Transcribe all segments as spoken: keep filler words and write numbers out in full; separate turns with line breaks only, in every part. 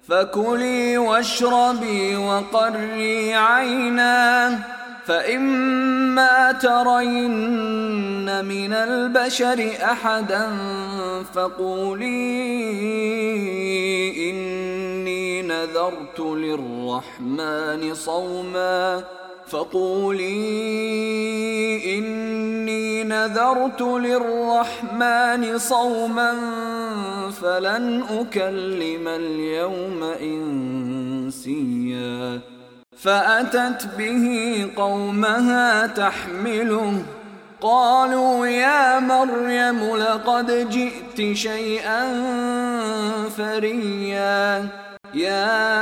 فكلي واشربي وقري عينا، فإما ترين من البشر أحدا فقولي إني نذرت للرحمن صوما فقولي إني نذرت للرحمن صوما فلن أكلم اليوم إنسيا. فأتت به قومها تحمله، قالوا يا مريم لقد جئت شيئا فريا. يا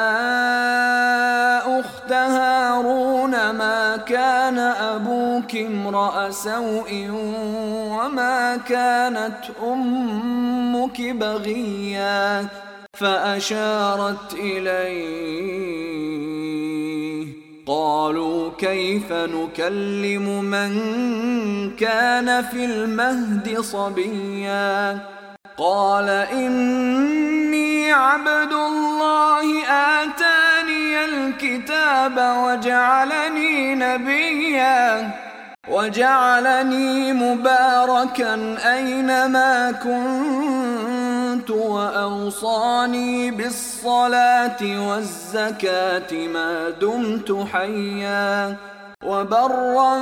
أخت هارون ما كان أبوك امرأ سوء وما كانت أمك بغيا. فأشارت إليه، قالوا كيف نكلم من كان في المهد صبيا. قال إني عبد الله آتاني الكتاب وجعلني نبيا وجعلني مباركا أينما كنت وأوصاني بالصلاة والزكاة ما دمت حيا وبرا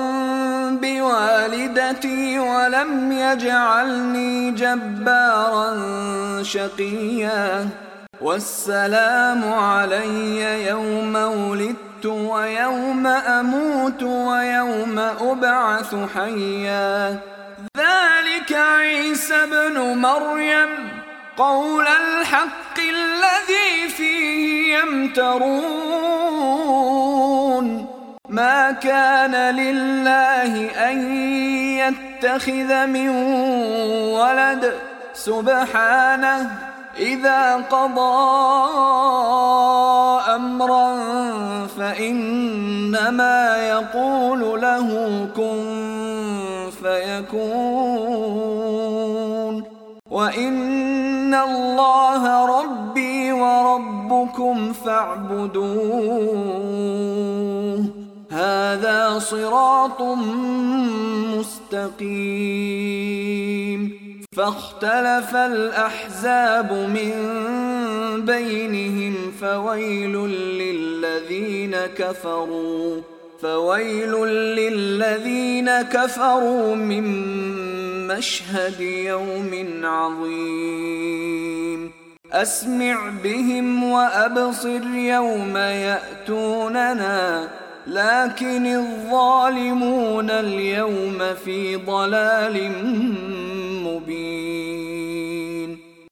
بوالدتي ولم يجعلني جبارا شقيا. والسلام علي يوم ولدت ويوم أموت ويوم أبعث حيا. ذلك عيسى ابن مريم قول الحق الذي فيه يمترون. ما كان لله أن يتخذ من ولد سبحانه إذا قضى أمرا فإنما يقول له كن فيكون. وإن الله ربي وربكم فاعبدوه هذا صراط مستقيم. فاختلف الأحزاب من بينهم فويل للذين كفروا فويل للذين كفروا من مشهد يوم عظيم. أسمع بهم وأبصر يوم يأتوننا لكن الظالمون اليوم في ضلال